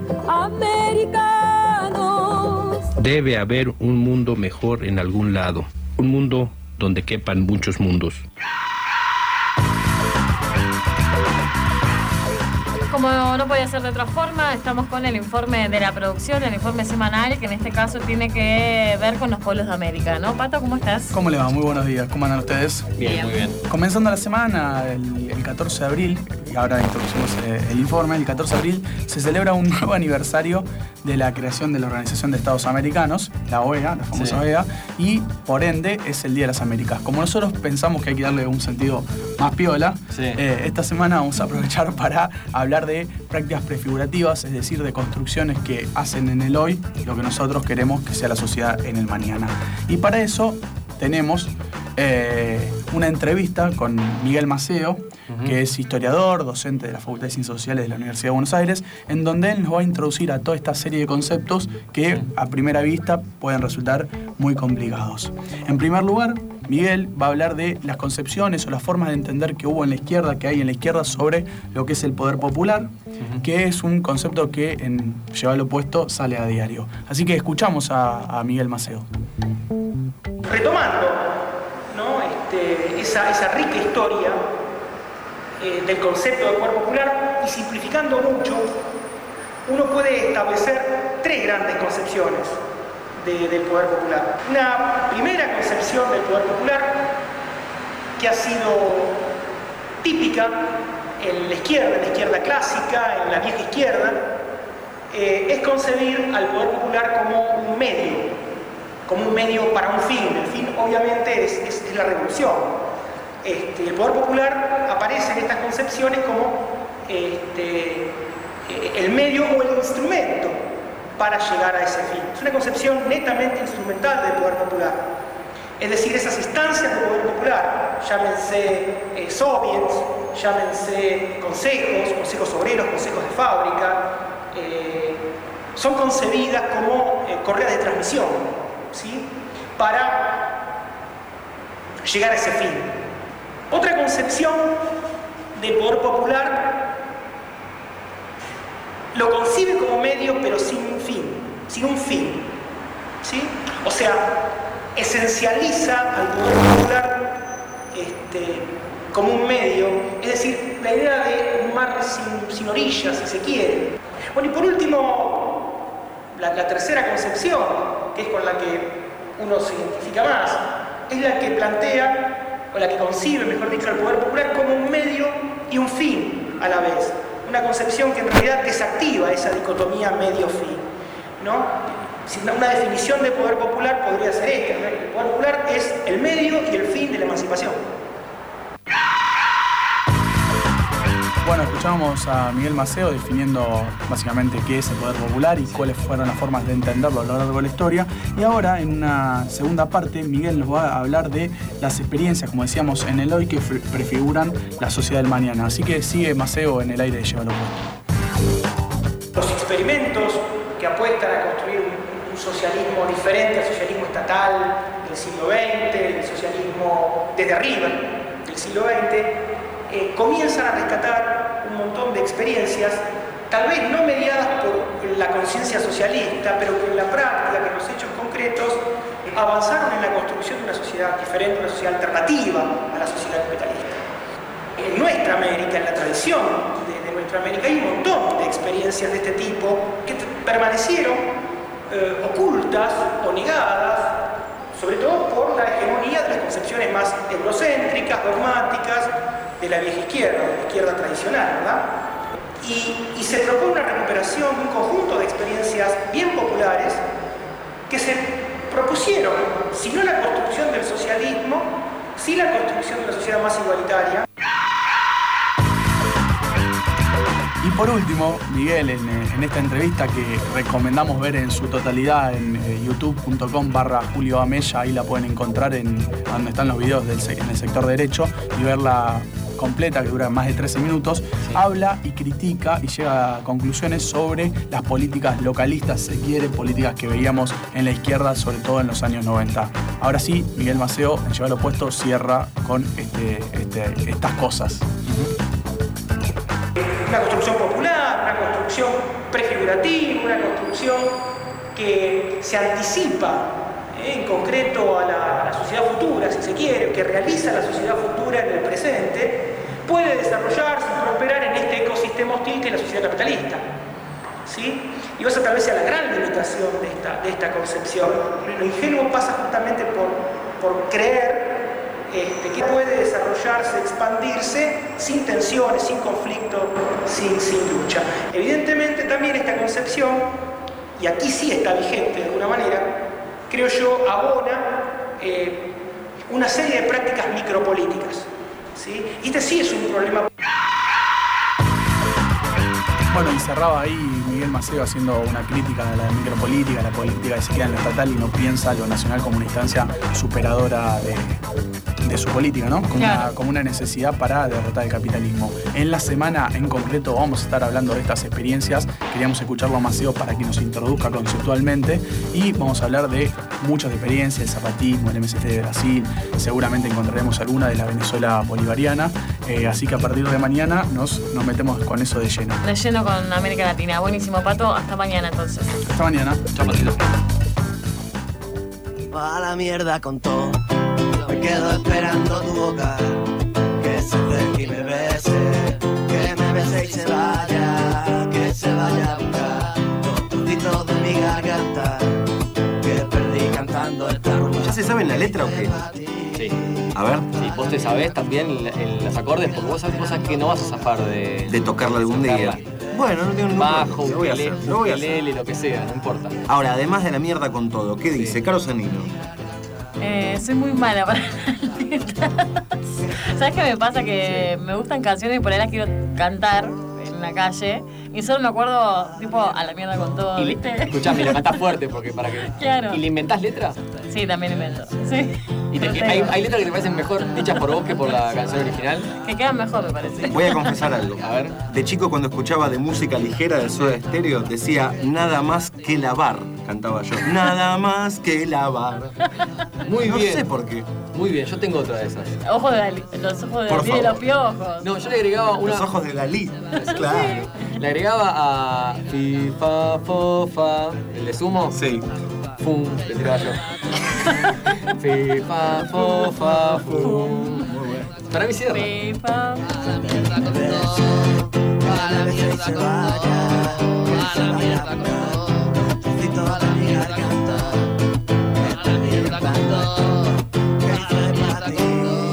americanos. Debe haber un mundo mejor en algún lado, un mundo donde quepan muchos mundos. Como no podía ser de otra forma, estamos con el informe de la producción, el informe semanal, que en este caso tiene que ver con los pueblos de América, ¿no? Pato, ¿cómo estás? ¿Cómo le va? Muy buenos días. ¿Cómo andan ustedes? Bien, muy bien. Comenzando la semana, el 14 de abril, y ahora introducimos el informe, el 14 de abril se celebra un nuevo aniversario de la creación de la Organización de Estados Americanos, la OEA, la famosa OEA, y por ende es el Día de las Américas. Como nosotros pensamos que hay que darle un sentido más piola, esta semana vamos a aprovechar para hablar de prácticas prefigurativas, es decir, de construcciones que hacen en el hoy lo que nosotros queremos que sea la sociedad en el mañana. Y para eso tenemos una entrevista con Miguel Maceo, que es historiador, docente de la Facultad de Ciencias Sociales de la Universidad de Buenos Aires, en donde él nos va a introducir a toda esta serie de conceptos que a primera vista pueden resultar muy complicados. En primer lugar, Miguel va a hablar de las concepciones o las formas de entender que hubo en la izquierda, que hay en la izquierda sobre lo que es el poder popular, que es un concepto que en Llevalo Puesto sale a diario. Así que escuchamos a Miguel Maceo. Retomando, ¿no? esa rica historia del concepto de poder popular y simplificando mucho, uno puede establecer 3 grandes concepciones del poder popular. Una primera concepción del poder popular que ha sido típica en la izquierda clásica, en la vieja izquierda, es concebir al poder popular como un medio para un fin. El fin obviamente es la revolución. El poder popular aparece en estas concepciones como el medio o el instrumento para llegar a ese fin. Es una concepción netamente instrumental del poder popular. Es decir, esas instancias del poder popular, llámense soviets, llámense consejos obreros, consejos de fábrica, son concebidas como correas de transmisión, ¿sí?, para llegar a ese fin. Otra concepción del poder popular lo concibe como medio, pero sin un fin, ¿sí? O sea, esencializa al poder popular como un medio, es decir, la idea de un mar sin orillas, si se quiere. Bueno, y por último, la tercera concepción, que es con la que uno se identifica más, es la que plantea, o la que concibe, mejor dicho, al poder popular como un medio y un fin a la vez. Una concepción que en realidad desactiva esa dicotomía medio-fin, ¿no? Una definición de poder popular podría ser esta, ¿no? El poder popular es el medio y el fin de la emancipación. Bueno, escuchábamos a Miguel Maceo definiendo básicamente qué es el poder popular y cuáles fueron las formas de entenderlo a lo largo de la historia. Y ahora, en una segunda parte, Miguel nos va a hablar de las experiencias, como decíamos, en el hoy que prefiguran la sociedad del mañana. Así que sigue Maceo en el aire de Llévalo Puesto. Los experimentos que apuestan a construir un socialismo diferente al socialismo estatal del siglo XX, el socialismo desde arriba del siglo XX, comienzan a rescatar un montón de experiencias, tal vez no mediadas por la conciencia socialista, pero que en la práctica, que en los hechos concretos, avanzaron en la construcción de una sociedad diferente, una sociedad alternativa a la sociedad capitalista. En nuestra América, en la tradición de nuestra América, hay un montón de experiencias de este tipo que permanecieron ocultas o negadas, sobre todo por la hegemonía de las concepciones más eurocéntricas, dogmáticas, de la vieja izquierda, de la izquierda tradicional, ¿verdad? Y se propone una recuperación de un conjunto de experiencias bien populares que se propusieron, si no la construcción del socialismo, sí la construcción de una sociedad más igualitaria. Y por último, Miguel, en esta entrevista que recomendamos ver en su totalidad en youtube.com/Julio Amella, ahí la pueden encontrar donde están los videos en el sector derecho y verla completa, que dura más de 13 minutos, sí. Habla y critica y llega a conclusiones sobre las políticas localistas, se quiere, políticas que veíamos en la izquierda, sobre todo en los años 90. Ahora sí, Miguel Maceo, en Llévalo Puesto, cierra con estas cosas. Una construcción popular, una construcción prefigurativa, una construcción que se anticipa en concreto a la sociedad futura, si se quiere, que realiza la sociedad futura en el presente, puede desarrollarse y prosperar en este ecosistema hostil que es la sociedad capitalista, ¿sí? Y esa tal vez sea la gran limitación de esta concepción. Lo ingenuo pasa justamente por creer que puede desarrollarse, expandirse sin tensiones, sin conflicto, sin lucha. Evidentemente también esta concepción, y aquí sí está vigente de alguna manera, creo yo, abona una serie de prácticas micropolíticas, ¿sí? Y este sí es un problema. Bueno, y cerraba ahí Miguel Maceo haciendo una crítica a la micropolítica, a la política que se queda en lo estatal y no piensa lo nacional como una instancia superadora de su política, ¿no? Como una necesidad para derrotar el capitalismo. En la semana en concreto vamos a estar hablando de estas experiencias. Queríamos escucharlo a Maceo para que nos introduzca conceptualmente y vamos a hablar de muchas experiencias, el zapatismo, el MST de Brasil, seguramente encontraremos alguna de la Venezuela bolivariana, así que a partir de mañana nos metemos con eso de lleno. De lleno con América Latina. Buenísimo, Pato. Hasta mañana, entonces. Hasta mañana. Chao, Patito. A la mierda con todo. Me quedo esperando tu boca, que se acerque y me bese, que me bese y se vaya, que se vaya a buscar los trocitos de mi garganta, que cuando está rumba. ¿Ya se sabe la letra o qué? Sí. A ver. Sí, vos te sabés también los acordes, porque vos sabés cosas que no vas a zafar de tocarla algún día. Bueno, no tengo ningún bajo, problema. ukelele, lo que sea, no importa. Ahora, además de la mierda con todo, ¿qué dice? Caro Sanino. Soy muy mala para las letras. ¿Sabes qué me pasa? Que me gustan canciones y por ahí las quiero cantar en la calle y solo me acuerdo, tipo, a la mierda con todo, ¿viste? Escuchame, la cantás fuerte porque para que... Claro. ¿Y le inventás letras? Sí, también invento. Sí. ¿Y hay letras que te parecen mejor dichas por vos que por la canción original? Que quedan mejor, me parece. Voy a confesar algo. A ver. De chico, cuando escuchaba de música ligera de Soda Stereo, decía nada más que lavar, cantaba yo. Nada más que lavar. Muy bien. No sé por qué. Muy bien, yo tengo otra de esas. Los ojos de Dalí y los piojos. No, yo le agregaba una... Los ojos de Dalí. Claro. Sí. Le agregaba a fi, fa, fo, fa. ¿El de Sumo? Sí. Fum, le tiraba yo. Fi, fa, fo, fa, fum. Muy bueno. Para mí cierra. Fi, fa. Para la mierda con todo, para la mierda con todo, y toda mi garganta, para la mierda con todo, que hice para ti.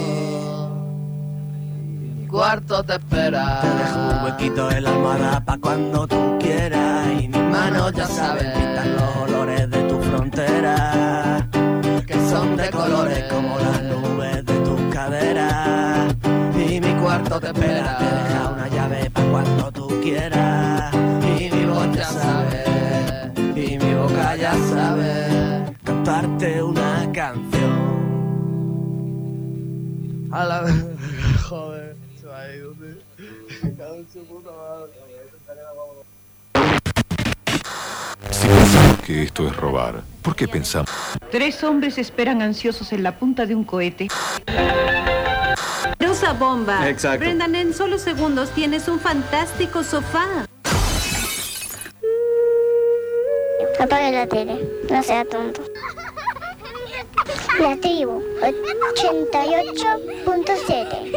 Mi cuarto te espera. Te dejo un huequito en la almohada pa' cuando tú quieras, y mis manos ya saben pintar los olores de tu frontera, que son de colores como las nubes de tus caderas. Y mi cuarto te espera, te deja una llave pa' cuando tú quieras. Y mi voz ya sabe, y mi boca ya sabe cantarte una canción. A la vez, joder, se va a ir, ¿dónde? Cada en su puta madre. Si pensamos que esto es robar, ¿por qué pensamos? 3 hombres esperan ansiosos en la punta de un cohete. Rosa bomba. Exacto. Brendan, en solo segundos tienes un fantástico sofá. Apaga la tele, no sea tonto. La tribu 88.7.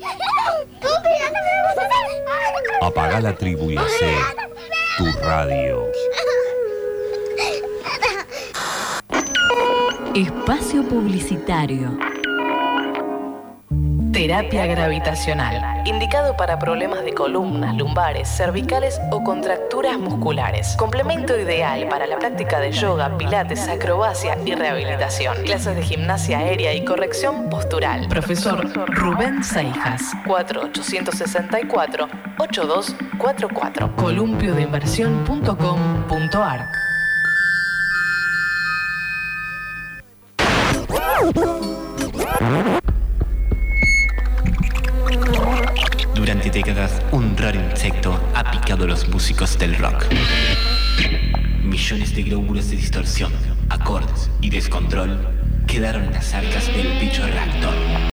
Apaga la tribu y hacé tu radio. Espacio publicitario. Terapia gravitacional. Indicado para problemas de columnas, lumbares, cervicales o contracturas musculares. Complemento ideal para la práctica de yoga, pilates, acrobacia y rehabilitación. Clases de gimnasia aérea y corrección postural. Profesor Rubén Seijas. 4864-8244. columpiodeinversión.com.ar. Durante décadas, un raro insecto ha picado a los músicos del rock. Millones de glóbulos de distorsión, acordes y descontrol quedaron en las arcas del bicho reactor.